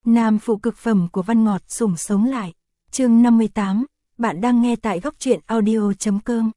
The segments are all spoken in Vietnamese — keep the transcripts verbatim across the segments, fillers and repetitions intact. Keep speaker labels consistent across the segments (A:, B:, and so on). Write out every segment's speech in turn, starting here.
A: Nam phụ cực phẩm của Văn Ngọt sủng sống lại. Chương năm mươi tám, bạn đang nghe tại góc truyện audio chấm com.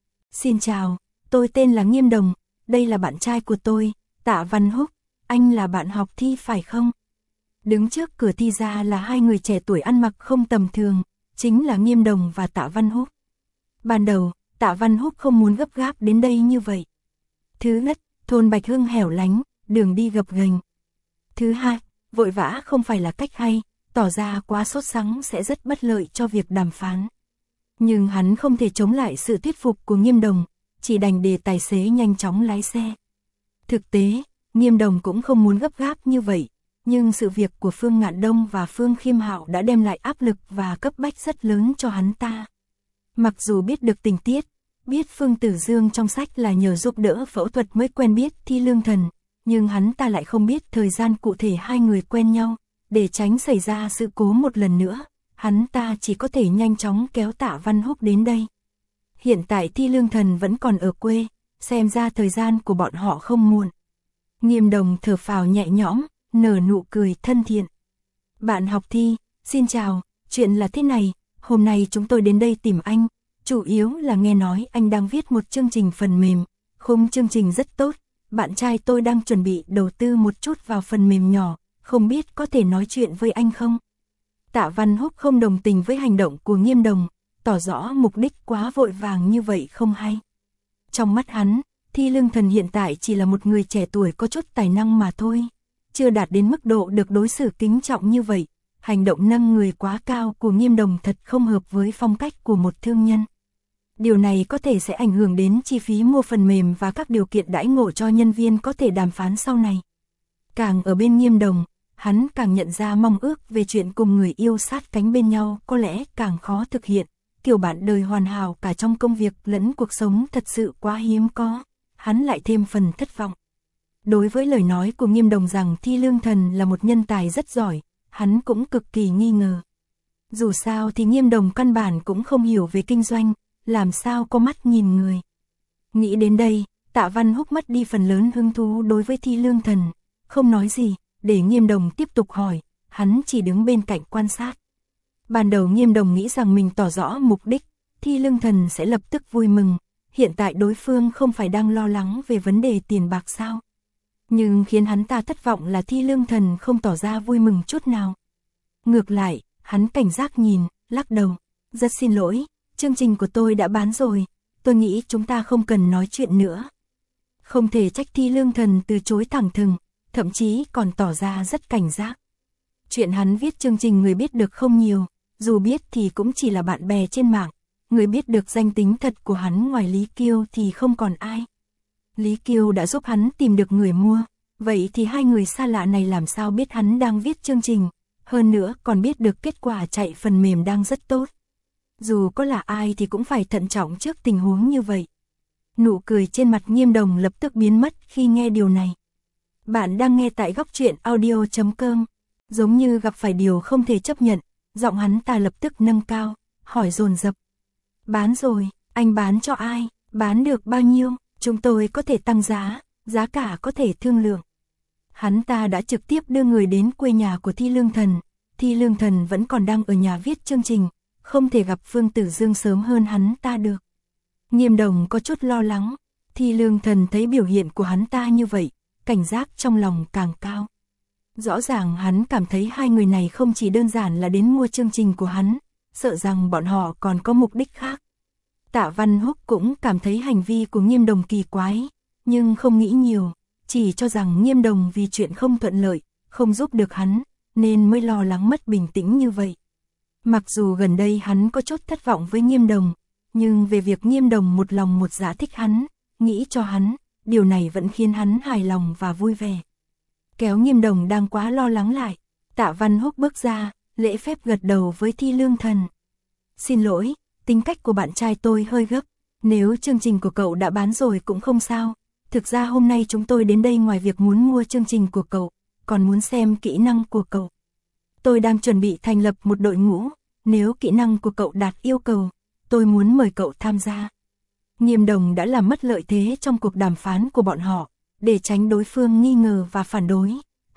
A: Xin chào, tôi tên là Nghiêm Đồng, đây là bạn trai của tôi, Tạ Văn Húc, anh là bạn học thi phải không? Đứng trước cửa thi ra là hai người trẻ tuổi ăn mặc không tầm thường, chính là Nghiêm Đồng và Tạ Văn Húc. Ban đầu, Tạ Văn Húc không muốn gấp gáp đến đây như vậy. Thứ nhất, thôn Bạch Hưng hẻo lánh, đường đi gập ghềnh. Thứ hai, vội vã không phải là cách hay, tỏ ra quá sốt sắng sẽ rất bất lợi cho việc đàm phán. Nhưng hắn không thể chống lại sự thuyết phục của Nghiêm Đồng, chỉ đành để tài xế nhanh chóng lái xe. Thực tế, Nghiêm Đồng cũng không muốn gấp gáp như vậy, nhưng sự việc của Phương Ngạn Đông và Phương Khiêm Hạo đã đem lại áp lực và cấp bách rất lớn cho hắn ta. Mặc dù biết được tình tiết, biết Phương Tử Dương trong sách là nhờ giúp đỡ phẫu thuật mới quen biết Thi Lương Thần, nhưng hắn ta lại không biết thời gian cụ thể hai người quen nhau, để tránh xảy ra sự cố một lần nữa, hắn ta chỉ có thể nhanh chóng kéo Tạ Văn Húc đến đây. Hiện tại Thi Lương Thần vẫn còn ở quê, xem ra thời gian của bọn họ không muộn. Nghiêm Đồng thở phào nhẹ nhõm, nở nụ cười thân thiện. Bạn học Thi, xin chào, chuyện là thế này, hôm nay chúng tôi đến đây tìm anh, chủ yếu là nghe nói anh đang viết một chương trình phần mềm, khung chương trình rất tốt, bạn trai tôi đang chuẩn bị đầu tư một chút vào phần mềm nhỏ, không biết có thể nói chuyện với anh không? Tạ Văn Húc không đồng tình với hành động của Nghiêm Đồng, tỏ rõ mục đích quá vội vàng như vậy không hay. Trong mắt hắn, Thi Lương Thần hiện tại chỉ là một người trẻ tuổi có chút tài năng mà thôi, chưa đạt đến mức độ được đối xử kính trọng như vậy. Hành động nâng người quá cao của Nghiêm Đồng thật không hợp với phong cách của một thương nhân. Điều này có thể sẽ ảnh hưởng đến chi phí mua phần mềm và các điều kiện đãi ngộ cho nhân viên có thể đàm phán sau này. Càng ở bên Nghiêm Đồng, hắn càng nhận ra mong ước về chuyện cùng người yêu sát cánh bên nhau có lẽ càng khó thực hiện. Kiểu bạn đời hoàn hảo cả trong công việc lẫn cuộc sống thật sự quá hiếm có, hắn lại thêm phần thất vọng. Đối với lời nói của Nghiêm Đồng rằng Thi Lương Thần là một nhân tài rất giỏi, hắn cũng cực kỳ nghi ngờ. Dù sao thì Nghiêm Đồng căn bản cũng không hiểu về kinh doanh, làm sao có mắt nhìn người. Nghĩ đến đây, Tạ Văn Húc mất đi phần lớn hứng thú đối với Thi Lương Thần, không nói gì, để Nghiêm Đồng tiếp tục hỏi, hắn chỉ đứng bên cạnh quan sát. Ban đầu Nghiêm Đồng nghĩ rằng mình tỏ rõ mục đích, Thi Lương Thần sẽ lập tức vui mừng, hiện tại đối phương không phải đang lo lắng về vấn đề tiền bạc sao. Nhưng khiến hắn ta thất vọng là Thi Lương Thần không tỏ ra vui mừng chút nào. Ngược lại, hắn cảnh giác nhìn, lắc đầu, rất xin lỗi, chương trình của tôi đã bán rồi, tôi nghĩ chúng ta không cần nói chuyện nữa. Không thể trách Thi Lương Thần từ chối thẳng thừng, thậm chí còn tỏ ra rất cảnh giác. Chuyện hắn viết chương trình người biết được không nhiều, dù biết thì cũng chỉ là bạn bè trên mạng, người biết được danh tính thật của hắn ngoài Lý Kiêu thì không còn ai. Lý Kiêu đã giúp hắn tìm được người mua, vậy thì hai người xa lạ này làm sao biết hắn đang viết chương trình, hơn nữa còn biết được kết quả chạy phần mềm đang rất tốt. Dù có là ai thì cũng phải thận trọng trước tình huống như vậy. Nụ cười trên mặt Nghiêm Đồng lập tức biến mất khi nghe điều này. Bạn đang nghe tại góc truyện audio chấm com, giống như gặp phải điều không thể chấp nhận, giọng hắn ta lập tức nâng cao, hỏi dồn dập. Bán rồi, anh bán cho ai, bán được bao nhiêu? Chúng tôi có thể tăng giá, giá cả có thể thương lượng. Hắn ta đã trực tiếp đưa người đến quê nhà của Thi Lương Thần. Thi Lương Thần vẫn còn đang ở nhà viết chương trình, không thể gặp Phương Tử Dương sớm hơn hắn ta được. Nghiêm Đồng có chút lo lắng, Thi Lương Thần thấy biểu hiện của hắn ta như vậy, cảnh giác trong lòng càng cao. Rõ ràng hắn cảm thấy hai người này không chỉ đơn giản là đến mua chương trình của hắn, sợ rằng bọn họ còn có mục đích khác. Tạ Văn Húc cũng cảm thấy hành vi của Nghiêm Đồng kỳ quái, nhưng không nghĩ nhiều, chỉ cho rằng Nghiêm Đồng vì chuyện không thuận lợi, không giúp được hắn, nên mới lo lắng mất bình tĩnh như vậy. Mặc dù gần đây hắn có chút thất vọng với Nghiêm Đồng, nhưng về việc Nghiêm Đồng một lòng một dạ thích hắn, nghĩ cho hắn, điều này vẫn khiến hắn hài lòng và vui vẻ. Kéo Nghiêm Đồng đang quá lo lắng lại, Tạ Văn Húc bước ra, lễ phép gật đầu với Thi Lương Thần. Xin lỗi, tính cách của bạn trai tôi hơi gấp, nếu chương trình của cậu đã bán rồi cũng không sao. Thực ra hôm nay chúng tôi đến đây ngoài việc muốn mua chương trình của cậu, còn muốn xem kỹ năng của cậu. Tôi đang chuẩn bị thành lập một đội ngũ, nếu kỹ năng của cậu đạt yêu cầu, tôi muốn mời cậu tham gia. Nghiêm Đồng đã làm mất lợi thế trong cuộc đàm phán của bọn họ, để tránh đối phương nghi ngờ và phản đối.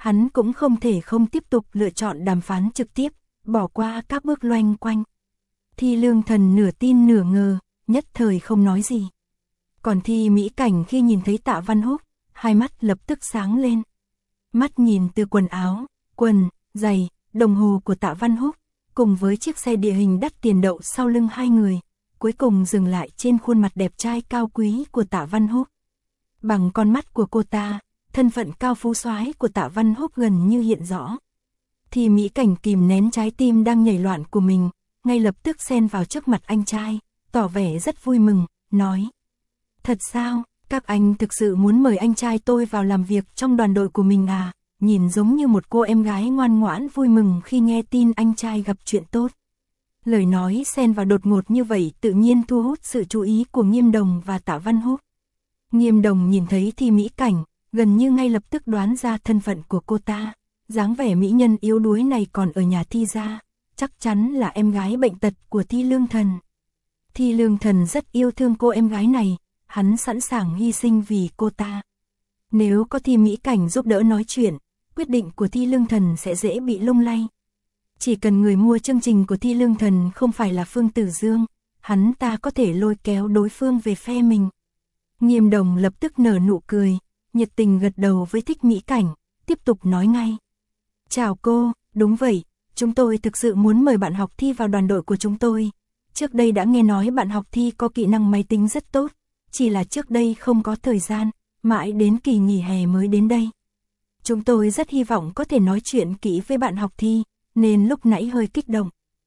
A: hắn cũng không thể không tiếp tục lựa chọn đàm phán trực tiếp, bỏ qua các bước loanh quanh. Thi Lương Thần nửa tin nửa ngờ, nhất thời không nói gì. Còn Thi Mỹ Cảnh khi nhìn thấy Tạ Văn Húc, hai mắt lập tức sáng lên. Mắt nhìn từ quần áo, quần, giày, đồng hồ của Tạ Văn Húc, cùng với chiếc xe địa hình đắt tiền đậu sau lưng hai người, cuối cùng dừng lại trên khuôn mặt đẹp trai cao quý của Tạ Văn Húc. Bằng con mắt của cô ta, thân phận cao phú soái của Tạ Văn Húc gần như hiện rõ. Thì Mỹ Cảnh kìm nén trái tim đang nhảy loạn của mình, ngay lập tức xen vào trước mặt anh trai, tỏ vẻ rất vui mừng, nói: "Thật sao, các anh thực sự muốn mời anh trai tôi vào làm việc trong đoàn đội của mình à?" Nhìn giống như một cô em gái ngoan ngoãn vui mừng khi nghe tin anh trai gặp chuyện tốt. Lời nói xen vào đột ngột như vậy tự nhiên thu hút sự chú ý của Nghiêm Đồng và Tạ Văn Húc. Nghiêm Đồng nhìn thấy Thi Mỹ Cảnh, gần như ngay lập tức đoán ra thân phận của cô ta. Dáng vẻ mỹ nhân yếu đuối này còn ở nhà Thi gia, chắc chắn là em gái bệnh tật của Thi Lương Thần. Thi Lương Thần rất yêu thương cô em gái này, hắn sẵn sàng hy sinh vì cô ta. Nếu có Thi Mỹ Cảnh giúp đỡ nói chuyện, quyết định của Thi Lương Thần sẽ dễ bị lung lay. Chỉ cần người mua chương trình của Thi Lương Thần không phải là Phương Tử Dương, hắn ta có thể lôi kéo đối phương về phe mình. Nghiêm Đồng lập tức nở nụ cười, nhiệt tình gật đầu với Thích Mỹ Cảnh, tiếp tục nói ngay: "Chào cô, đúng vậy, chúng tôi thực sự muốn mời bạn học Thi vào đoàn đội của chúng tôi. Trước đây đã nghe nói bạn học Thi có kỹ năng máy tính rất tốt, chỉ là trước đây không có thời gian, mãi đến kỳ nghỉ hè mới đến đây. Chúng tôi rất hy vọng có thể nói chuyện kỹ với bạn học Thi, nên lúc nãy hơi kích động."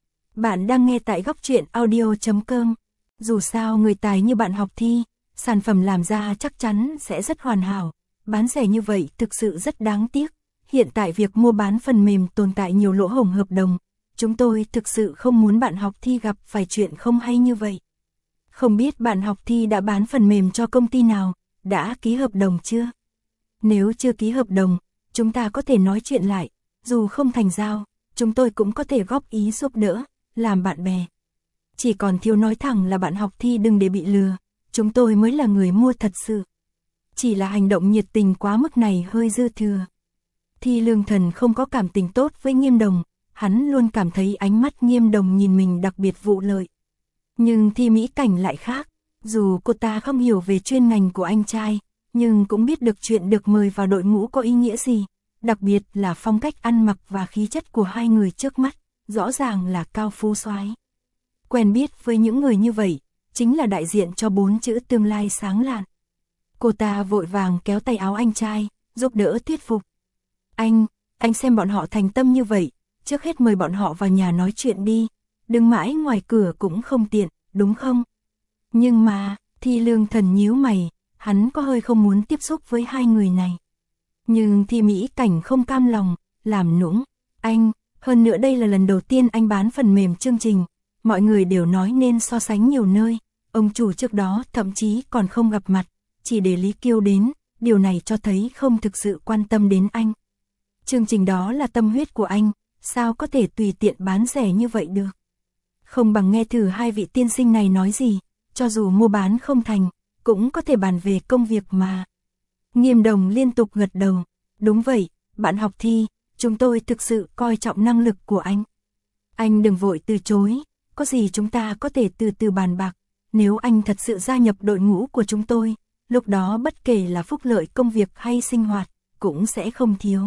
A: Bạn đang nghe tại góc truyện audio chấm com. Dù sao người tài như bạn học Thi, sản phẩm làm ra chắc chắn sẽ rất hoàn hảo, bán rẻ như vậy thực sự rất đáng tiếc. Hiện tại việc mua bán phần mềm tồn tại nhiều lỗ hổng hợp đồng, chúng tôi thực sự không muốn bạn học Thi gặp phải chuyện không hay như vậy. Không biết bạn học Thi đã bán phần mềm cho công ty nào, đã ký hợp đồng chưa? Nếu chưa ký hợp đồng, chúng ta có thể nói chuyện lại, dù không thành giao, chúng tôi cũng có thể góp ý giúp đỡ, làm bạn bè. Chỉ còn thiếu nói thẳng là bạn học Thi đừng để bị lừa, chúng tôi mới là người mua thật sự. Chỉ là hành động nhiệt tình quá mức này hơi dư thừa. Thi Lương Thần không có cảm tình tốt với Nghiêm Đồng, hắn luôn cảm thấy ánh mắt Nghiêm Đồng nhìn mình đặc biệt vụ lợi. Nhưng Thi Mỹ Cảnh lại khác, dù cô ta không hiểu về chuyên ngành của anh trai, nhưng cũng biết được chuyện được mời vào đội ngũ có ý nghĩa gì, đặc biệt là phong cách ăn mặc và khí chất của hai người trước mắt, rõ ràng là cao phú soái. Quen biết với những người như vậy, chính là đại diện cho bốn chữ tương lai sáng lạn. Cô ta vội vàng kéo tay áo anh trai, giúp đỡ thuyết phục. Anh, anh xem bọn họ thành tâm như vậy, trước hết mời bọn họ vào nhà nói chuyện đi, đừng mãi ngoài cửa cũng không tiện, đúng không? Nhưng mà, Thi Lương Thần nhíu mày, hắn có hơi không muốn tiếp xúc với hai người này. Nhưng Thi Mỹ Cảnh không cam lòng, làm nũng, anh, hơn nữa đây là lần đầu tiên anh bán phần mềm chương trình, mọi người đều nói nên so sánh nhiều nơi, ông chủ trước đó thậm chí còn không gặp mặt, chỉ để Lý Kiêu đến, điều này cho thấy không thực sự quan tâm đến anh. Chương trình đó là tâm huyết của anh, sao có thể tùy tiện bán rẻ như vậy được? Không bằng nghe thử hai vị tiên sinh này nói gì, cho dù mua bán không thành, cũng có thể bàn về công việc mà. Nghiêm Đồng liên tục gật đầu, đúng vậy, bạn học Thi, chúng tôi thực sự coi trọng năng lực của anh. Anh đừng vội từ chối, có gì chúng ta có thể từ từ bàn bạc, nếu anh thật sự gia nhập đội ngũ của chúng tôi, lúc đó bất kể là phúc lợi công việc hay sinh hoạt, cũng sẽ không thiếu.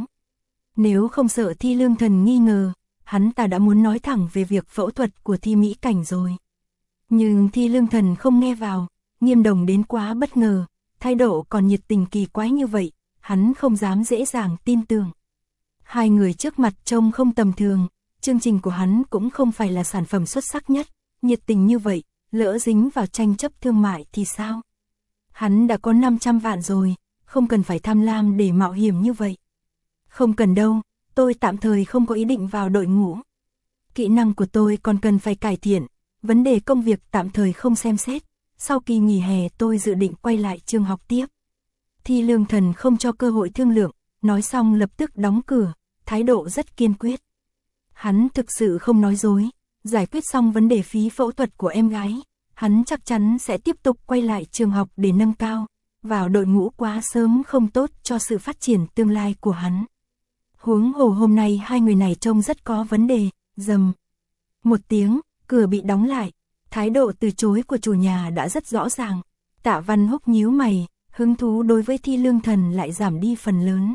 A: Nếu không sợ Thi Lương Thần nghi ngờ, hắn ta đã muốn nói thẳng về việc phẫu thuật của Thi Mỹ Cảnh rồi. Nhưng Thi Lương Thần không nghe vào, Nghiêm Đồng đến quá bất ngờ, thái độ còn nhiệt tình kỳ quái như vậy, hắn không dám dễ dàng tin tưởng. Hai người trước mặt trông không tầm thường, chương trình của hắn cũng không phải là sản phẩm xuất sắc nhất, nhiệt tình như vậy, lỡ dính vào tranh chấp thương mại thì sao? Hắn đã có năm trăm vạn rồi, không cần phải tham lam để mạo hiểm như vậy. Không cần đâu, tôi tạm thời không có ý định vào đội ngũ. Kỹ năng của tôi còn cần phải cải thiện, vấn đề công việc tạm thời không xem xét, sau kỳ nghỉ hè tôi dự định quay lại trường học tiếp. Thi Lương Thần không cho cơ hội thương lượng, nói xong lập tức đóng cửa, thái độ rất kiên quyết. Hắn thực sự không nói dối, giải quyết xong vấn đề phí phẫu thuật của em gái, hắn chắc chắn sẽ tiếp tục quay lại trường học để nâng cao, vào đội ngũ quá sớm không tốt cho sự phát triển tương lai của hắn. Huống hồ hôm nay hai người này trông rất có vấn đề. Rầm. Một tiếng, cửa bị đóng lại. Thái độ từ chối của chủ nhà đã rất rõ ràng. Tạ Văn Húc nhíu mày, hứng thú đối với Thi Lương Thần lại giảm đi phần lớn.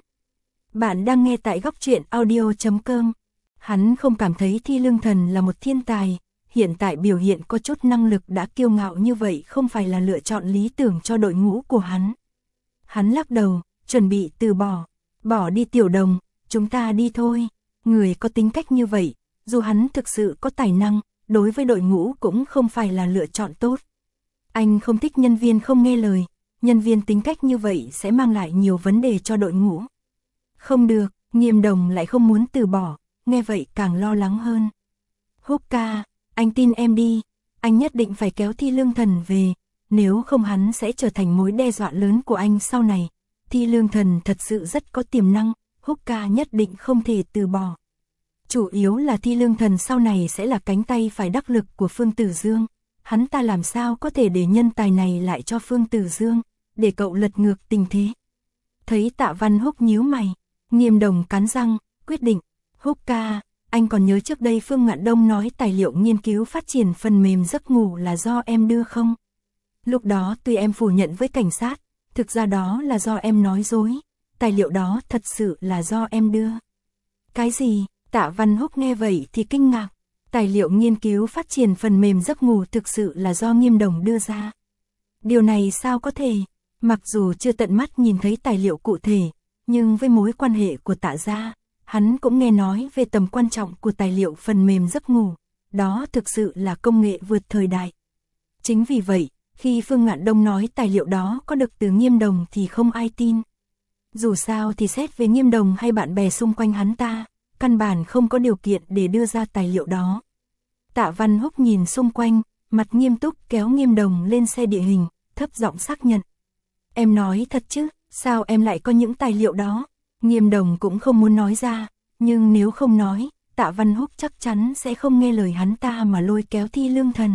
A: Bạn đang nghe tại góc truyện audio chấm com. Hắn không cảm thấy Thi Lương Thần là một thiên tài, hiện tại biểu hiện có chút năng lực đã kiêu ngạo như vậy không phải là lựa chọn lý tưởng cho đội ngũ của hắn. Hắn lắc đầu, chuẩn bị từ bỏ. Bỏ đi Tiểu Đồng, chúng ta đi thôi. Người có tính cách như vậy, dù hắn thực sự có tài năng, đối với đội ngũ cũng không phải là lựa chọn tốt. Anh không thích nhân viên không nghe lời, nhân viên tính cách như vậy sẽ mang lại nhiều vấn đề cho đội ngũ. Không được, Nghiêm Đồng lại không muốn từ bỏ, nghe vậy càng lo lắng hơn. Húc ca, anh tin em đi, anh nhất định phải kéo Thi Lương Thần về, nếu không hắn sẽ trở thành mối đe dọa lớn của anh sau này. Thi Lương Thần thật sự rất có tiềm năng, Húc ca nhất định không thể từ bỏ. Chủ yếu là Thi Lương Thần sau này sẽ là cánh tay phải đắc lực của Phương Tử Dương. Hắn ta làm sao có thể để nhân tài này lại cho Phương Tử Dương, để cậu lật ngược tình thế. Thấy Tạ Văn Húc nhíu mày, Nghiêm Đồng cắn răng, quyết định. Húc ca, anh còn nhớ trước đây Phương Ngạn Đông nói tài liệu nghiên cứu phát triển phần mềm giấc ngủ là do em đưa không? Lúc đó tuy em phủ nhận với cảnh sát, thực ra đó là do em nói dối, tài liệu đó thật sự là do em đưa. Cái gì? Tạ Văn Húc nghe vậy thì kinh ngạc, tài liệu nghiên cứu phát triển phần mềm giấc ngủ thực sự là do Nghiêm Đồng đưa ra. Điều này sao có thể? Mặc dù chưa tận mắt nhìn thấy tài liệu cụ thể, nhưng với mối quan hệ của Tạ gia, hắn cũng nghe nói về tầm quan trọng của tài liệu phần mềm giấc ngủ, đó thực sự là công nghệ vượt thời đại. Chính vì vậy, khi Phương Ngạn Đông nói tài liệu đó có được từ Nghiêm Đồng thì không ai tin. Dù sao thì xét về Nghiêm Đồng hay bạn bè xung quanh hắn ta, căn bản không có điều kiện để đưa ra tài liệu đó. Tạ Văn Húc nhìn xung quanh, mặt nghiêm túc kéo Nghiêm Đồng lên xe địa hình, thấp giọng xác nhận. Em nói thật chứ, sao em lại có những tài liệu đó? Nghiêm Đồng cũng không muốn nói ra, nhưng nếu không nói, Tạ Văn Húc chắc chắn sẽ không nghe lời hắn ta mà lôi kéo Thi Lương Thần.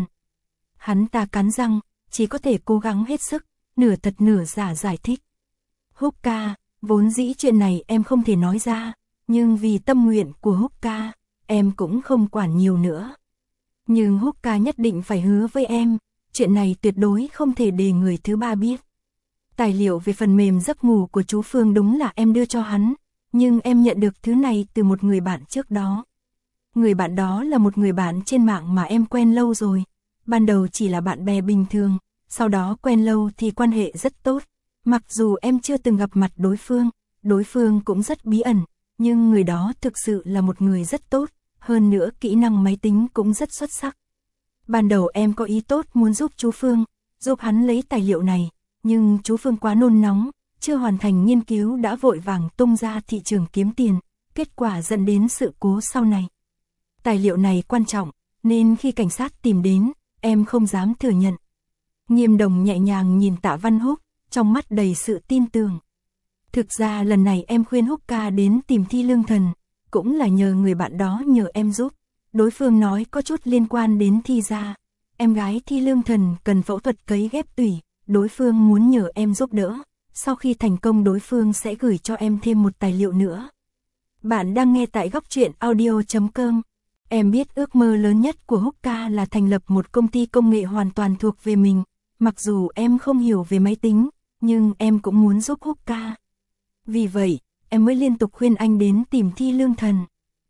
A: Hắn ta cắn răng, chỉ có thể cố gắng hết sức, nửa thật nửa giả giải thích. Húc ca, vốn dĩ chuyện này em không thể nói ra, nhưng vì tâm nguyện của Húc ca, em cũng không quản nhiều nữa. Nhưng Húc ca nhất định phải hứa với em, chuyện này tuyệt đối không thể để người thứ ba biết. Tài liệu về phần mềm giấc ngủ của chú Phương đúng là em đưa cho hắn, nhưng em nhận được thứ này từ một người bạn trước đó. Người bạn đó là một người bạn trên mạng mà em quen lâu rồi, ban đầu chỉ là bạn bè bình thường, sau đó quen lâu thì quan hệ rất tốt. Mặc dù em chưa từng gặp mặt đối phương, đối phương cũng rất bí ẩn, nhưng người đó thực sự là một người rất tốt, hơn nữa kỹ năng máy tính cũng rất xuất sắc. Ban đầu em có ý tốt muốn giúp chú Phương, giúp hắn lấy tài liệu này, nhưng chú Phương quá nôn nóng, chưa hoàn thành nghiên cứu đã vội vàng tung ra thị trường kiếm tiền, kết quả dẫn đến sự cố sau này. Tài liệu này quan trọng, nên khi cảnh sát tìm đến, em không dám thừa nhận. Nghiêm Đồng nhẹ nhàng nhìn Tạ Văn Húc, trong mắt đầy sự tin tưởng. Thực ra lần này em khuyên Húc ca đến tìm Thi Lương Thần, cũng là nhờ người bạn đó nhờ em giúp. Đối phương nói có chút liên quan đến Thi gia. Em gái Thi Lương Thần cần phẫu thuật cấy ghép tủy, đối phương muốn nhờ em giúp đỡ. Sau khi thành công đối phương sẽ gửi cho em thêm một tài liệu nữa. Bạn đang nghe tại góc truyện audio chấm com. Em biết ước mơ lớn nhất của Húc ca là thành lập một công ty công nghệ hoàn toàn thuộc về mình. Mặc dù em không hiểu về máy tính, nhưng em cũng muốn giúp Húc ca. Vì vậy, em mới liên tục khuyên anh đến tìm Thi Lương Thần.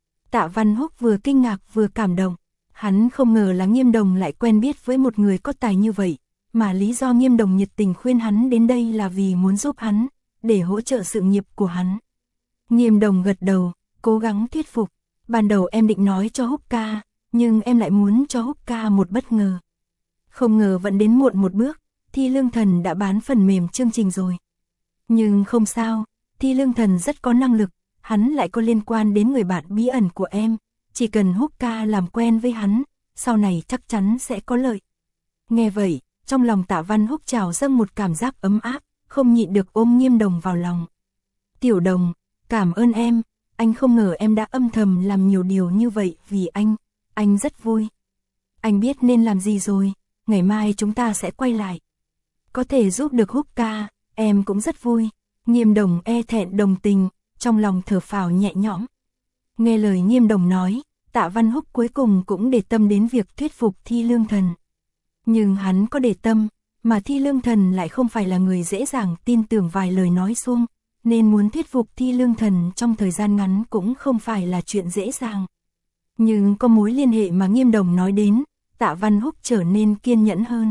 A: Tạ Văn Húc vừa kinh ngạc vừa cảm động. Hắn không ngờ là Nghiêm Đồng lại quen biết với một người có tài như vậy, mà lý do Nghiêm Đồng nhiệt tình khuyên hắn đến đây là vì muốn giúp hắn, để hỗ trợ sự nghiệp của hắn. Nghiêm Đồng gật đầu, cố gắng thuyết phục. Ban đầu em định nói cho Húc ca, nhưng em lại muốn cho Húc ca một bất ngờ. Không ngờ vẫn đến muộn một bước, Thi Lương Thần đã bán phần mềm chương trình rồi. Nhưng không sao, Thi Lương Thần rất có năng lực, hắn lại có liên quan đến người bạn bí ẩn của em, chỉ cần Húc ca làm quen với hắn, sau này chắc chắn sẽ có lợi. Nghe vậy, trong lòng Tạ Văn Húc trào dâng một cảm giác ấm áp, không nhịn được ôm Nghiêm Đồng vào lòng. Tiểu Đồng, cảm ơn em, anh không ngờ em đã âm thầm làm nhiều điều như vậy vì anh, anh rất vui. Anh biết nên làm gì rồi, ngày mai chúng ta sẽ quay lại. Có thể giúp được Húc ca, em cũng rất vui. Nghiêm Đồng e thẹn đồng tình, trong lòng thở phào nhẹ nhõm. Nghe lời Nghiêm Đồng nói, Tạ Văn Húc cuối cùng cũng để tâm đến việc thuyết phục Thi Lương Thần. Nhưng hắn có để tâm, mà Thi Lương Thần lại không phải là người dễ dàng tin tưởng vài lời nói suông, nên muốn thuyết phục Thi Lương Thần trong thời gian ngắn cũng không phải là chuyện dễ dàng. Nhưng có mối liên hệ mà Nghiêm Đồng nói đến, Tạ Văn Húc trở nên kiên nhẫn hơn.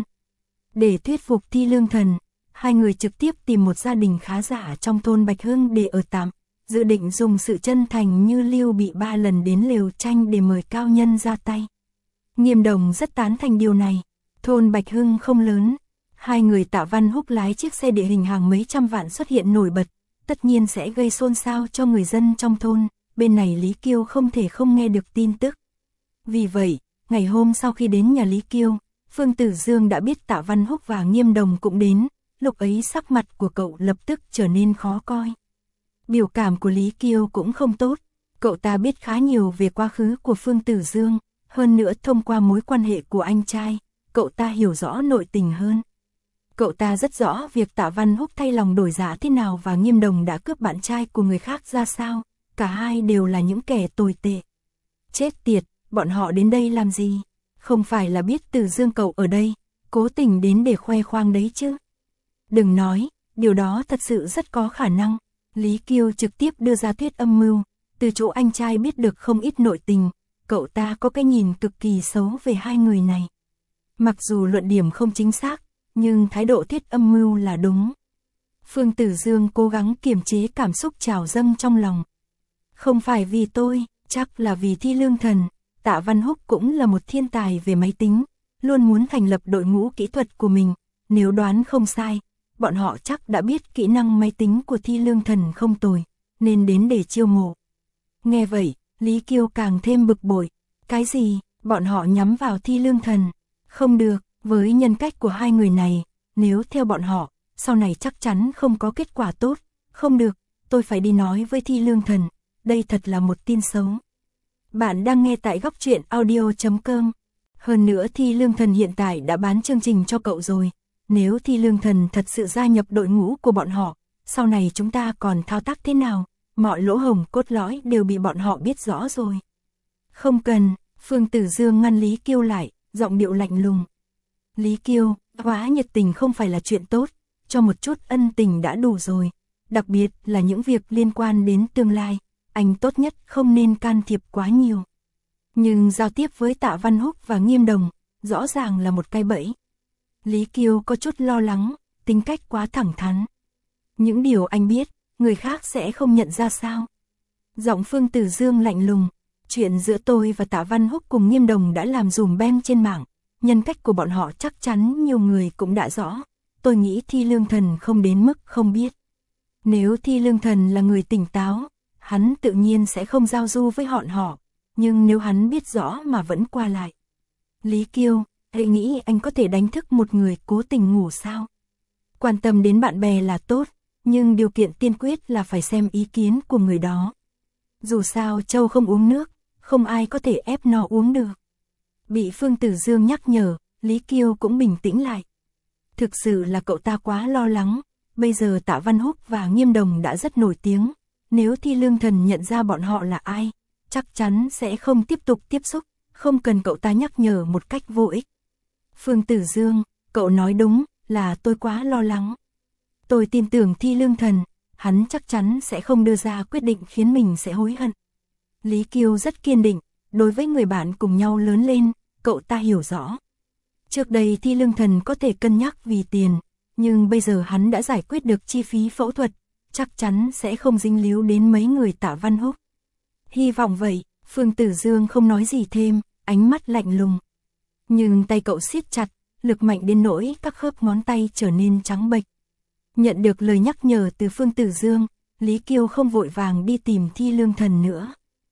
A: Để thuyết phục Thi Lương Thần, hai người trực tiếp tìm một gia đình khá giả trong thôn Bạch Hưng để ở tạm, dự định dùng sự chân thành như Lưu Bị ba lần đến lều tranh để mời cao nhân ra tay. Nghiêm Đồng rất tán thành điều này. Thôn Bạch Hưng không lớn, hai người Tạ Văn Húc lái chiếc xe địa hình hàng mấy trăm vạn xuất hiện nổi bật, tất nhiên sẽ gây xôn xao cho người dân trong thôn, bên này Lý Kiêu không thể không nghe được tin tức. Vì vậy, ngày hôm sau khi đến nhà Lý Kiêu, Phương Tử Dương đã biết Tạ Văn Húc và Nghiêm Đồng cũng đến, lúc ấy sắc mặt của cậu lập tức trở nên khó coi. Biểu cảm của Lý Kiêu cũng không tốt, cậu ta biết khá nhiều về quá khứ của Phương Tử Dương, hơn nữa thông qua mối quan hệ của anh trai, cậu ta hiểu rõ nội tình hơn. Cậu ta rất rõ việc Tạ Văn Húc thay lòng đổi dạ thế nào và Nghiêm Đồng đã cướp bạn trai của người khác ra sao, cả hai đều là những kẻ tồi tệ. Chết tiệt, bọn họ đến đây làm gì? Không phải là biết Tử Dương cậu ở đây, cố tình đến để khoe khoang đấy chứ. Đừng nói, điều đó thật sự rất có khả năng. Lý Kiêu trực tiếp đưa ra thuyết âm mưu, từ chỗ anh trai biết được không ít nội tình, cậu ta có cái nhìn cực kỳ xấu về hai người này. Mặc dù luận điểm không chính xác, nhưng thái độ thuyết âm mưu là đúng. Phương Tử Dương cố gắng kiềm chế cảm xúc trào dâng trong lòng. Không phải vì tôi, chắc là vì Thi Lương Thần. Tạ Văn Húc cũng là một thiên tài về máy tính, luôn muốn thành lập đội ngũ kỹ thuật của mình. Nếu đoán không sai, bọn họ chắc đã biết kỹ năng máy tính của Thi Lương Thần không tồi, nên đến để chiêu mộ. Nghe vậy, Lý Kiêu càng thêm bực bội. Cái gì, bọn họ nhắm vào Thi Lương Thần? Không được, với nhân cách của hai người này, nếu theo bọn họ, sau này chắc chắn không có kết quả tốt. Không được, tôi phải đi nói với Thi Lương Thần, đây thật là một tin xấu. Bạn đang nghe tại góc truyện audio chấm com. Hơn nữa Thi Lương Thần hiện tại đã bán chương trình cho cậu rồi. Nếu Thi Lương Thần thật sự gia nhập đội ngũ của bọn họ, sau này chúng ta còn thao tác thế nào? Mọi lỗ hổng cốt lõi đều bị bọn họ biết rõ rồi. Không cần, Phương Tử Dương ngăn Lý Kiêu lại, giọng điệu lạnh lùng. Lý Kiêu, quá nhiệt tình không phải là chuyện tốt, cho một chút ân tình đã đủ rồi. Đặc biệt là những việc liên quan đến tương lai, anh tốt nhất không nên can thiệp quá nhiều. Nhưng giao tiếp với Tạ Văn Húc và Nghiêm Đồng, rõ ràng là một cái bẫy. Lý Kiêu có chút lo lắng, tính cách quá thẳng thắn. Những điều anh biết, người khác sẽ không nhận ra sao. Giọng Phương Tử Dương lạnh lùng, chuyện giữa tôi và Tạ Văn Húc cùng Nghiêm Đồng đã làm dùm beng trên mạng, nhân cách của bọn họ chắc chắn nhiều người cũng đã rõ. Tôi nghĩ Thi Lương Thần không đến mức không biết. Nếu Thi Lương Thần là người tỉnh táo, hắn tự nhiên sẽ không giao du với bọn họ, nhưng nếu hắn biết rõ mà vẫn qua lại. Lý Kiêu, hãy nghĩ anh có thể đánh thức một người cố tình ngủ sao? Quan tâm đến bạn bè là tốt, nhưng điều kiện tiên quyết là phải xem ý kiến của người đó. Dù sao trâu không uống nước, không ai có thể ép nó uống được. Bị Phương Tử Dương nhắc nhở, Lý Kiêu cũng bình tĩnh lại. Thực sự là cậu ta quá lo lắng, bây giờ Tạ Văn Húc và Nghiêm Đồng đã rất nổi tiếng, nếu Thi Lương Thần nhận ra bọn họ là ai, chắc chắn sẽ không tiếp tục tiếp xúc, không cần cậu ta nhắc nhở một cách vô ích. Phương Tử Dương, cậu nói đúng, là tôi quá lo lắng. Tôi tin tưởng Thi Lương Thần, hắn chắc chắn sẽ không đưa ra quyết định khiến mình sẽ hối hận. Lý Kiêu rất kiên định, đối với người bạn cùng nhau lớn lên, cậu ta hiểu rõ. Trước đây Thi Lương Thần có thể cân nhắc vì tiền, nhưng bây giờ hắn đã giải quyết được chi phí phẫu thuật, chắc chắn sẽ không dính líu đến mấy người Tạ Văn Húc. Hy vọng vậy, Phương Tử Dương không nói gì thêm, ánh mắt lạnh lùng. Nhưng tay cậu siết chặt, lực mạnh đến nỗi các khớp ngón tay trở nên trắng bệch. Nhận được lời nhắc nhở từ Phương Tử Dương, Lý Kiêu không vội vàng đi tìm Thi Lương Thần nữa.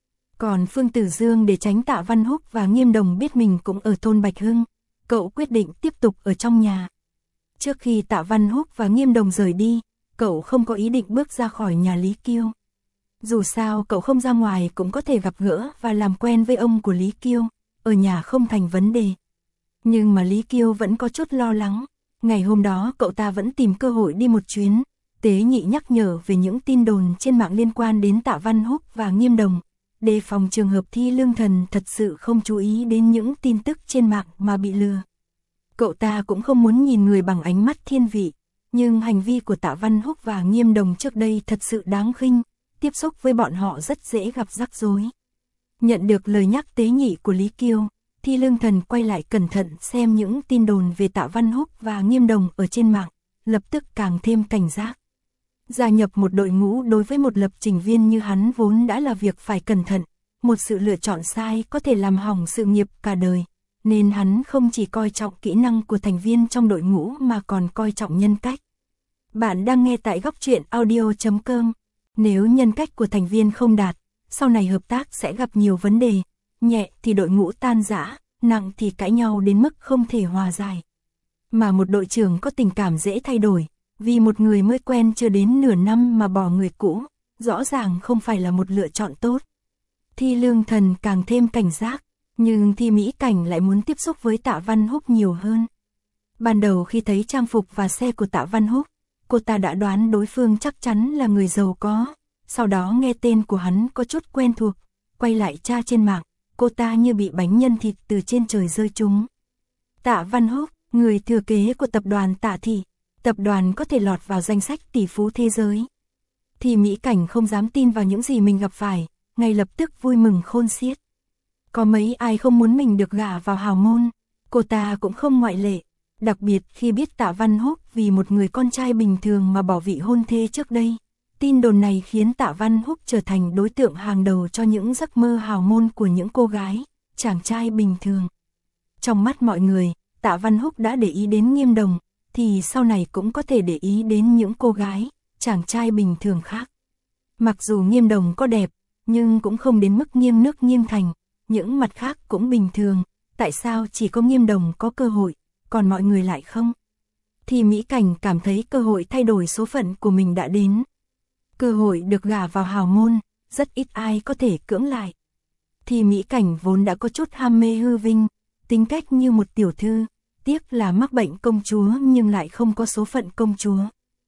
A: Còn Phương Tử Dương để tránh Tạ Văn Húc và Nghiêm Đồng biết mình cũng ở thôn Bạch Hưng, cậu quyết định tiếp tục ở trong nhà. Trước khi Tạ Văn Húc và Nghiêm Đồng rời đi, cậu không có ý định bước ra khỏi nhà Lý Kiêu. Dù sao cậu không ra ngoài cũng có thể gặp gỡ và làm quen với ông của Lý Kiêu, ở nhà không thành vấn đề. Nhưng mà Lý Kiêu vẫn có chút lo lắng, ngày hôm đó cậu ta vẫn tìm cơ hội đi một chuyến, Tế Nhị nhắc nhở về những tin đồn trên mạng liên quan đến Tạ Văn Húc và Nghiêm Đồng, đề phòng trường hợp Thi Lương Thần thật sự không chú ý đến những tin tức trên mạng mà bị lừa. Cậu ta cũng không muốn nhìn người bằng ánh mắt thiên vị, nhưng hành vi của Tạ Văn Húc và Nghiêm Đồng trước đây thật sự đáng khinh, tiếp xúc với bọn họ rất dễ gặp rắc rối. Nhận được lời nhắc tế nhị của Lý Kiêu, Thi Lương Thần quay lại cẩn thận xem những tin đồn về Tạ Văn Húc và Nghiêm Đồng ở trên mạng, lập tức càng thêm cảnh giác. Gia nhập một đội ngũ đối với một lập trình viên như hắn vốn đã là việc phải cẩn thận, một sự lựa chọn sai có thể làm hỏng sự nghiệp cả đời, nên hắn không chỉ coi trọng kỹ năng của thành viên trong đội ngũ mà còn coi trọng nhân cách. Bạn đang nghe tại góc truyện audio chấm com. Nếu nhân cách của thành viên không đạt, sau này hợp tác sẽ gặp nhiều vấn đề, nhẹ thì đội ngũ tan rã, nặng thì cãi nhau đến mức không thể hòa giải. Mà một đội trưởng có tình cảm dễ thay đổi, vì một người mới quen chưa đến nửa năm mà bỏ người cũ, rõ ràng không phải là một lựa chọn tốt. Thi Lương Thần càng thêm cảnh giác, nhưng Thi Mỹ Cảnh lại muốn tiếp xúc với Tạ Văn Húc nhiều hơn. Ban đầu khi thấy trang phục và xe của Tạ Văn Húc, cô ta đã đoán đối phương chắc chắn là người giàu có, sau đó nghe tên của hắn có chút quen thuộc, quay lại tra trên mạng, cô ta như bị bánh nhân thịt từ trên trời rơi trúng. Tạ Văn Húc, người thừa kế của tập đoàn Tạ Thị, tập đoàn có thể lọt vào danh sách tỷ phú thế giới. Thì Mỹ Cảnh không dám tin vào những gì mình gặp phải, ngay lập tức vui mừng khôn xiết. Có mấy ai không muốn mình được gả vào hào môn, cô ta cũng không ngoại lệ. Đặc biệt khi biết Tạ Văn Húc vì một người con trai bình thường mà bỏ vị hôn thê trước đây. Tin đồn này khiến Tạ Văn Húc trở thành đối tượng hàng đầu cho những giấc mơ hào môn của những cô gái, chàng trai bình thường. Trong mắt mọi người, Tạ Văn Húc đã để ý đến Nghiêm Đồng, thì sau này cũng có thể để ý đến những cô gái, chàng trai bình thường khác. Mặc dù Nghiêm Đồng có đẹp, nhưng cũng không đến mức nghiêng nước nghiêng thành, những mặt khác cũng bình thường, tại sao chỉ có Nghiêm Đồng có cơ hội, còn mọi người lại không? Thì Mỹ Cảnh cảm thấy cơ hội thay đổi số phận của mình đã đến. Cơ hội được gả vào hào môn, rất ít ai có thể cưỡng lại. Thì Mỹ Cảnh vốn đã có chút ham mê hư vinh, tính cách như một tiểu thư, tiếc là mắc bệnh công chúa nhưng lại không có số phận công chúa.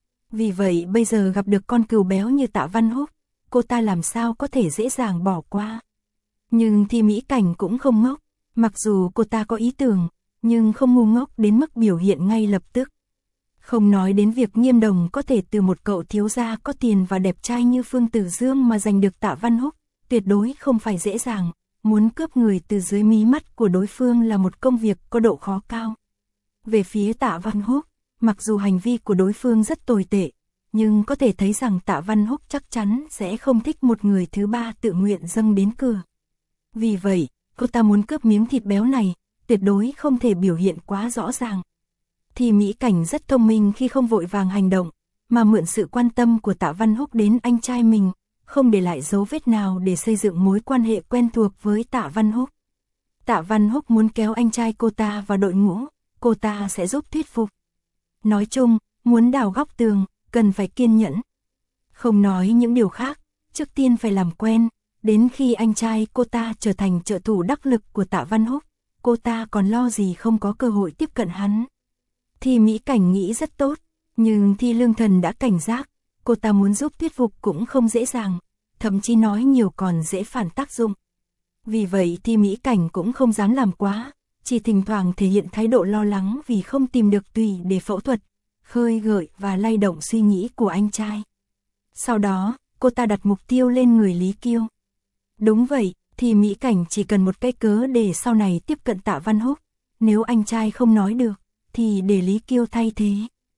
A: Vì vậy bây giờ gặp được con cừu béo như Tạ Văn Húc, cô ta làm sao có thể dễ dàng bỏ qua. Nhưng Thi Mỹ Cảnh cũng không ngốc, mặc dù cô ta có ý tưởng, nhưng không ngu ngốc đến mức biểu hiện ngay lập tức. Không nói đến việc Nghiêm Đồng có thể từ một cậu thiếu gia có tiền và đẹp trai như Phương Tử Dương mà giành được Tạ Văn Húc, tuyệt đối không phải dễ dàng, muốn cướp người từ dưới mí mắt của đối phương là một công việc có độ khó cao. Về phía Tạ Văn Húc, mặc dù hành vi của đối phương rất tồi tệ, nhưng có thể thấy rằng Tạ Văn Húc chắc chắn sẽ không thích một người thứ ba tự nguyện dâng đến cửa. Vì vậy, cô ta muốn cướp miếng thịt béo này, tuyệt đối không thể biểu hiện quá rõ ràng. Thì Mỹ Cảnh rất thông minh khi không vội vàng hành động, mà mượn sự quan tâm của Tạ Văn Húc đến anh trai mình, không để lại dấu vết nào để xây dựng mối quan hệ quen thuộc với Tạ Văn Húc. Tạ Văn Húc muốn kéo anh trai cô ta vào đội ngũ, cô ta sẽ giúp thuyết phục. Nói chung, muốn đào góc tường, cần phải kiên nhẫn. Không nói những điều khác, trước tiên phải làm quen, đến khi anh trai cô ta trở thành trợ thủ đắc lực của Tạ Văn Húc, cô ta còn lo gì không có cơ hội tiếp cận hắn. Thì Mỹ Cảnh nghĩ rất tốt, nhưng Thi Lương Thần đã cảnh giác, cô ta muốn giúp thuyết phục cũng không dễ dàng, thậm chí nói nhiều còn dễ phản tác dụng. Vì vậy Thi Mỹ Cảnh cũng không dám làm quá, chỉ thỉnh thoảng thể hiện thái độ lo lắng vì không tìm được tùy để phẫu thuật, khơi gợi và lay động suy nghĩ của anh trai. Sau đó, cô ta đặt mục tiêu lên người Lý Kiêu. Đúng vậy, thì Mỹ Cảnh chỉ cần một cái cớ để sau này tiếp cận Tạ Văn Húc, nếu anh trai không nói được, thì để Lý Kiêu thay thế.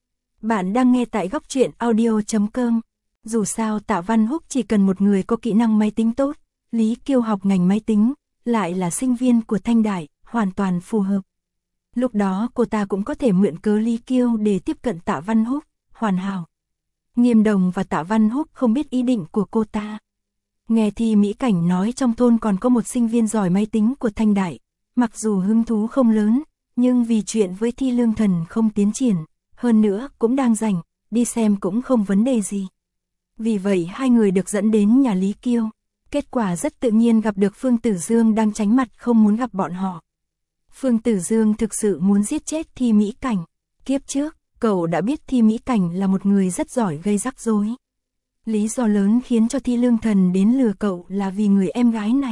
A: Bạn đang nghe tại góc truyện audio chấm com. Dù sao Tạ Văn Húc chỉ cần một người có kỹ năng máy tính tốt, Lý Kiêu học ngành máy tính, lại là sinh viên của Thanh Đại, hoàn toàn phù hợp. Lúc đó cô ta cũng có thể mượn cớ Lý Kiêu để tiếp cận Tạ Văn Húc, hoàn hảo. Nghiêm Đồng và Tạ Văn Húc không biết ý định của cô ta. Nghe Thi Mỹ Cảnh nói trong thôn còn có một sinh viên giỏi máy tính của Thanh Đại, mặc dù hứng thú không lớn, nhưng vì chuyện với Thi Lương Thần không tiến triển, hơn nữa cũng đang rảnh, đi xem cũng không vấn đề gì. Vì vậy hai người được dẫn đến nhà Lý Kiêu, kết quả rất tự nhiên gặp được Phương Tử Dương đang tránh mặt không muốn gặp bọn họ. Phương Tử Dương thực sự muốn giết chết Thi Mỹ Cảnh, kiếp trước, cậu đã biết Thi Mỹ Cảnh là một người rất giỏi gây rắc rối. Lý do lớn khiến cho Thi Lương Thần đến lừa cậu là vì người em gái này.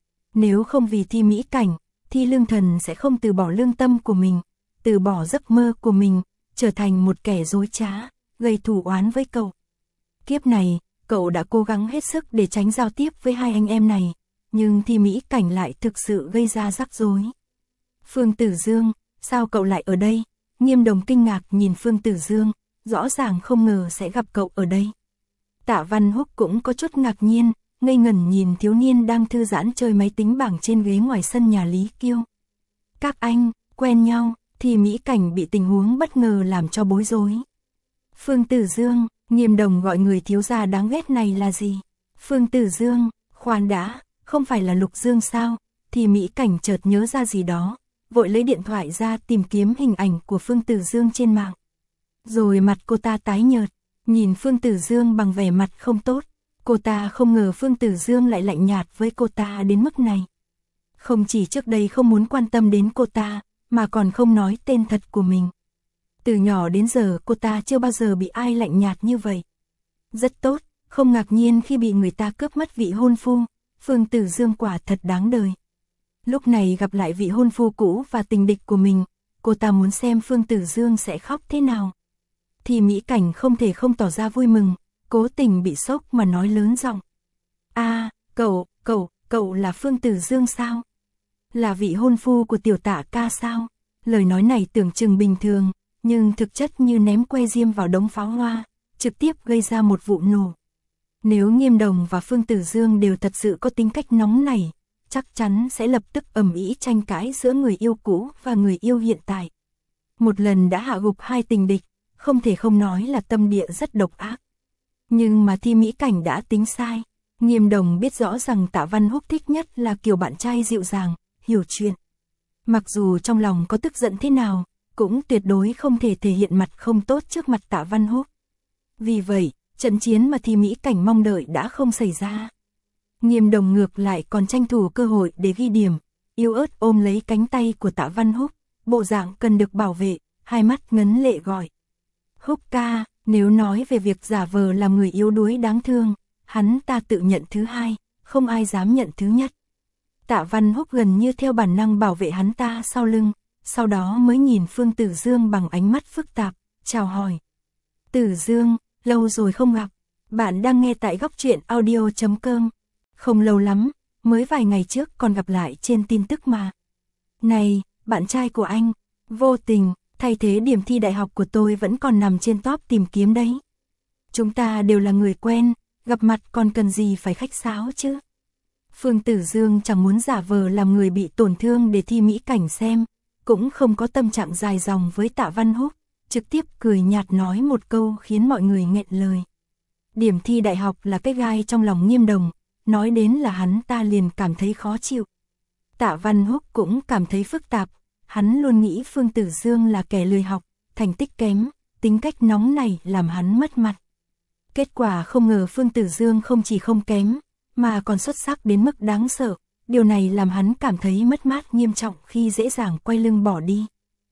A: Nếu không vì Thi Mỹ Cảnh, Thi Lương Thần sẽ không từ bỏ lương tâm của mình, từ bỏ giấc mơ của mình, trở thành một kẻ dối trá, gây thù oán với cậu. Kiếp này, cậu đã cố gắng hết sức để tránh giao tiếp với hai anh em này, nhưng Thi Mỹ Cảnh lại thực sự gây ra rắc rối. Phương Tử Dương, sao cậu lại ở đây? Nghiêm Đồng kinh ngạc nhìn Phương Tử Dương, rõ ràng không ngờ sẽ gặp cậu ở đây. Tạ Văn Húc cũng có chút ngạc nhiên, ngây ngẩn nhìn thiếu niên đang thư giãn chơi máy tính bảng trên ghế ngoài sân nhà Lý Kiêu. Các anh, quen nhau, Thi Mỹ Cảnh bị tình huống bất ngờ làm cho bối rối. Phương Tử Dương, Nghiêm Đồng gọi người thiếu gia đáng ghét này là gì? Phương Tử Dương, khoan đã, không phải là Lục Dương sao? Thi Mỹ Cảnh chợt nhớ ra gì đó, vội lấy điện thoại ra tìm kiếm hình ảnh của Phương Tử Dương trên mạng. Rồi mặt cô ta tái nhợt, nhìn Phương Tử Dương bằng vẻ mặt không tốt. Cô ta không ngờ Phương Tử Dương lại lạnh nhạt với cô ta đến mức này. Không chỉ trước đây không muốn quan tâm đến cô ta, mà còn không nói tên thật của mình. Từ nhỏ đến giờ cô ta chưa bao giờ bị ai lạnh nhạt như vậy. Rất tốt, không ngạc nhiên khi bị người ta cướp mất vị hôn phu. Phương Tử Dương quả thật đáng đời. Lúc này gặp lại vị hôn phu cũ và tình địch của mình, cô ta muốn xem Phương Tử Dương sẽ khóc thế nào. Thì Mỹ Cảnh không thể không tỏ ra vui mừng, cố tình bị sốc mà nói lớn giọng. A, à, cậu, cậu, cậu là Phương Tử Dương sao? Là vị hôn phu của tiểu Tạ ca sao? Lời nói này tưởng chừng bình thường, nhưng thực chất như ném que diêm vào đống pháo hoa, trực tiếp gây ra một vụ nổ. Nếu Nghiêm Đồng và Phương Tử Dương đều thật sự có tính cách nóng nảy, chắc chắn sẽ lập tức ầm ĩ tranh cãi giữa người yêu cũ và người yêu hiện tại. Một lần đã hạ gục hai tình địch, không thể không nói là tâm địa rất độc ác. Nhưng mà Thi Mỹ Cảnh đã tính sai. Nghiêm Đồng biết rõ rằng Tạ Văn Húc thích nhất là kiểu bạn trai dịu dàng, hiểu chuyện. Mặc dù trong lòng có tức giận thế nào, cũng tuyệt đối không thể thể hiện mặt không tốt trước mặt Tạ Văn Húc. Vì vậy, trận chiến mà Thi Mỹ Cảnh mong đợi đã không xảy ra. Nghiêm Đồng ngược lại còn tranh thủ cơ hội để ghi điểm, yếu ớt ôm lấy cánh tay của Tạ Văn Húc, bộ dạng cần được bảo vệ, hai mắt ngấn lệ gọi. Húc ca, nếu nói về việc giả vờ làm người yếu đuối đáng thương, hắn ta tự nhận thứ hai, không ai dám nhận thứ nhất. Tạ Văn Húc gần như theo bản năng bảo vệ hắn ta sau lưng, sau đó mới nhìn Phương Tử Dương bằng ánh mắt phức tạp, chào hỏi. Tử Dương, lâu rồi không gặp, bạn đang nghe tại góc truyện audio chấm com. Không lâu lắm, mới vài ngày trước còn gặp lại trên tin tức mà. Này, bạn trai của anh, vô tình, thay thế điểm thi đại học của tôi vẫn còn nằm trên top tìm kiếm đấy. Chúng ta đều là người quen, gặp mặt còn cần gì phải khách sáo chứ. Phương Tử Dương chẳng muốn giả vờ làm người bị tổn thương để Thi Mỹ Cảnh xem, cũng không có tâm trạng dài dòng với Tạ Văn Húc, trực tiếp cười nhạt nói một câu khiến mọi người nghẹn lời. Điểm thi đại học là cái gai trong lòng Nghiêm Đồng, nói đến là hắn ta liền cảm thấy khó chịu. Tạ Văn Húc cũng cảm thấy phức tạp, hắn luôn nghĩ Phương Tử Dương là kẻ lười học, thành tích kém, tính cách nóng này làm hắn mất mặt. Kết quả không ngờ Phương Tử Dương không chỉ không kém, mà còn xuất sắc đến mức đáng sợ, điều này làm hắn cảm thấy mất mát nghiêm trọng khi dễ dàng quay lưng bỏ đi.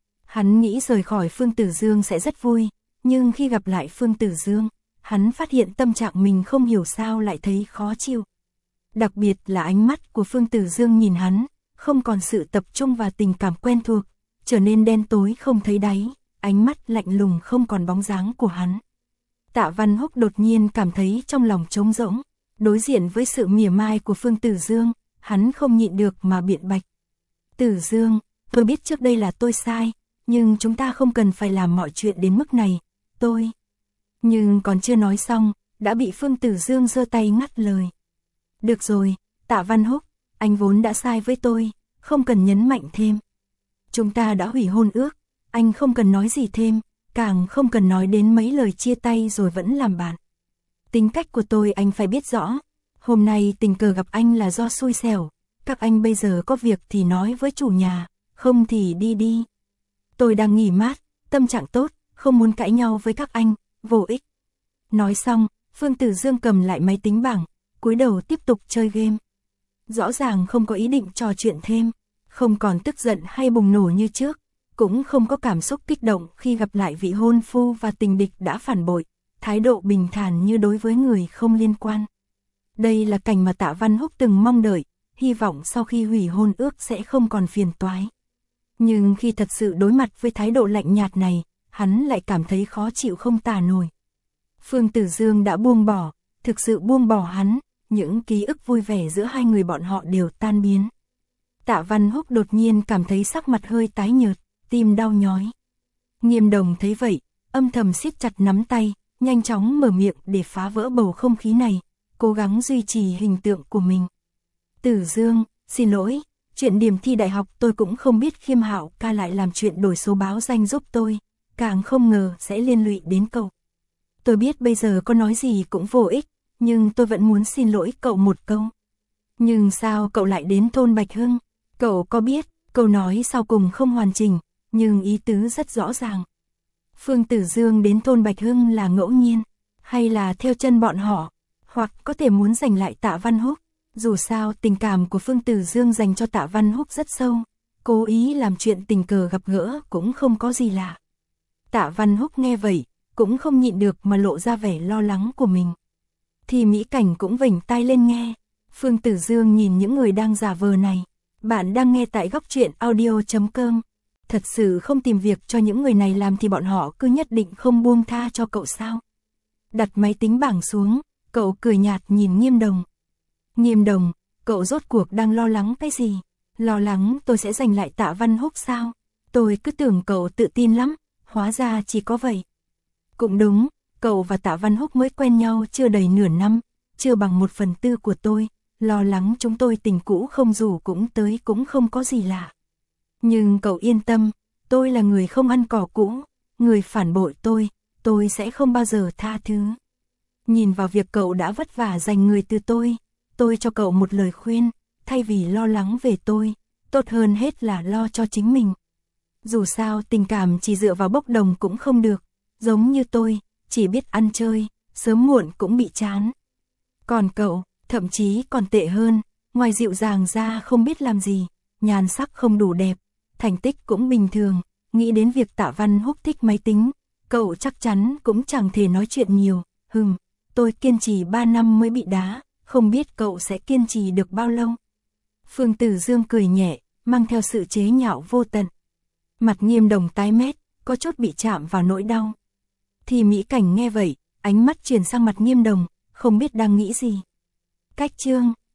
A: Hắn nghĩ rời khỏi Phương Tử Dương sẽ rất vui, nhưng khi gặp lại Phương Tử Dương, hắn phát hiện tâm trạng mình không hiểu sao lại thấy khó chịu. Đặc biệt là ánh mắt của Phương Tử Dương nhìn hắn, không còn sự tập trung và tình cảm quen thuộc, trở nên đen tối không thấy đáy, ánh mắt lạnh lùng không còn bóng dáng của hắn. Tạ Văn Húc đột nhiên cảm thấy trong lòng trống rỗng, đối diện với sự mỉa mai của Phương Tử Dương, hắn không nhịn được mà biện bạch. Tử Dương, tôi biết trước đây là tôi sai, nhưng chúng ta không cần phải làm mọi chuyện đến mức này, tôi... Nhưng còn chưa nói xong, đã bị Phương Tử Dương giơ tay ngắt lời. Được rồi, Tạ Văn Húc, anh vốn đã sai với tôi, không cần nhấn mạnh thêm. Chúng ta đã hủy hôn ước, anh không cần nói gì thêm, càng không cần nói đến mấy lời chia tay rồi vẫn làm bạn. Tính cách của tôi anh phải biết rõ, hôm nay tình cờ gặp anh là do xui xẻo, các anh bây giờ có việc thì nói với chủ nhà, không thì đi đi. Tôi đang nghỉ mát, tâm trạng tốt, không muốn cãi nhau với các anh, vô ích. Nói xong, Phương Tử Dương cầm lại máy tính bảng, cúi đầu tiếp tục chơi game. Rõ ràng không có ý định trò chuyện thêm, không còn tức giận hay bùng nổ như trước, cũng không có cảm xúc kích động khi gặp lại vị hôn phu và tình địch đã phản bội, thái độ bình thản như đối với người không liên quan. Đây là cảnh mà Tạ Văn Húc từng mong đợi, hy vọng sau khi hủy hôn ước sẽ không còn phiền toái. Nhưng khi thật sự đối mặt với thái độ lạnh nhạt này, hắn lại cảm thấy khó chịu không tả nổi. Phương Tử Dương đã buông bỏ, thực sự buông bỏ hắn, những ký ức vui vẻ giữa hai người bọn họ đều tan biến. Tạ Văn Húc đột nhiên cảm thấy sắc mặt hơi tái nhợt, tim đau nhói. Nghiêm Đồng thấy vậy, âm thầm siết chặt nắm tay, nhanh chóng mở miệng để phá vỡ bầu không khí này, cố gắng duy trì hình tượng của mình. Tử Dương, xin lỗi, chuyện điểm thi đại học tôi cũng không biết Khiêm Hạo ca lại làm chuyện đổi số báo danh giúp tôi, càng không ngờ sẽ liên lụy đến cậu. Tôi biết bây giờ có nói gì cũng vô ích, nhưng tôi vẫn muốn xin lỗi cậu một câu. Nhưng sao cậu lại đến thôn Bạch Hưng? Cậu có biết, câu nói sau cùng không hoàn chỉnh, nhưng ý tứ rất rõ ràng. Phương Tử Dương đến thôn Bạch Hưng là ngẫu nhiên, hay là theo chân bọn họ, hoặc có thể muốn giành lại Tạ Văn Húc. Dù sao tình cảm của Phương Tử Dương dành cho Tạ Văn Húc rất sâu, cố ý làm chuyện tình cờ gặp gỡ cũng không có gì lạ. Tạ Văn Húc nghe vậy, cũng không nhịn được mà lộ ra vẻ lo lắng của mình. Thì Mỹ Cảnh cũng vểnh tai lên nghe. Phương Tử Dương nhìn những người đang giả vờ này. Bạn đang nghe tại góc truyện audio chấm com. Thật sự không tìm việc cho những người này làm thì bọn họ cứ nhất định không buông tha cho cậu sao? Đặt máy tính bảng xuống, cậu cười nhạt nhìn Nghiêm Đồng. Nghiêm Đồng, cậu rốt cuộc đang lo lắng cái gì? Lo lắng tôi sẽ giành lại Tạ Văn Húc sao? Tôi cứ tưởng cậu tự tin lắm, hóa ra chỉ có vậy. Cũng đúng, cậu và Tạ Văn Húc mới quen nhau chưa đầy nửa năm, chưa bằng một phần tư của tôi, lo lắng chúng tôi tình cũ không rủ cũng tới cũng không có gì lạ. Nhưng cậu yên tâm, tôi là người không ăn cỏ cũ, người phản bội tôi, tôi sẽ không bao giờ tha thứ. Nhìn vào việc cậu đã vất vả giành người từ tôi, tôi cho cậu một lời khuyên, thay vì lo lắng về tôi, tốt hơn hết là lo cho chính mình. Dù sao tình cảm chỉ dựa vào bốc đồng cũng không được, giống như tôi, chỉ biết ăn chơi, sớm muộn cũng bị chán. Còn cậu, thậm chí còn tệ hơn, ngoài dịu dàng ra không biết làm gì, nhan sắc không đủ đẹp, thành tích cũng bình thường, nghĩ đến việc Tạ Văn Húc thích máy tính, cậu chắc chắn cũng chẳng thể nói chuyện nhiều, hừm, tôi kiên trì ba năm mới bị đá, không biết cậu sẽ kiên trì được bao lâu. Phương Tử Dương cười nhẹ, mang theo sự chế nhạo vô tận. Mặt Nghiêm Đồng tái mét, có chút bị chạm vào nỗi đau. Thì Mỹ Cảnh nghe vậy, ánh mắt chuyển sang mặt Nghiêm Đồng, không biết đang nghĩ gì. Cách chương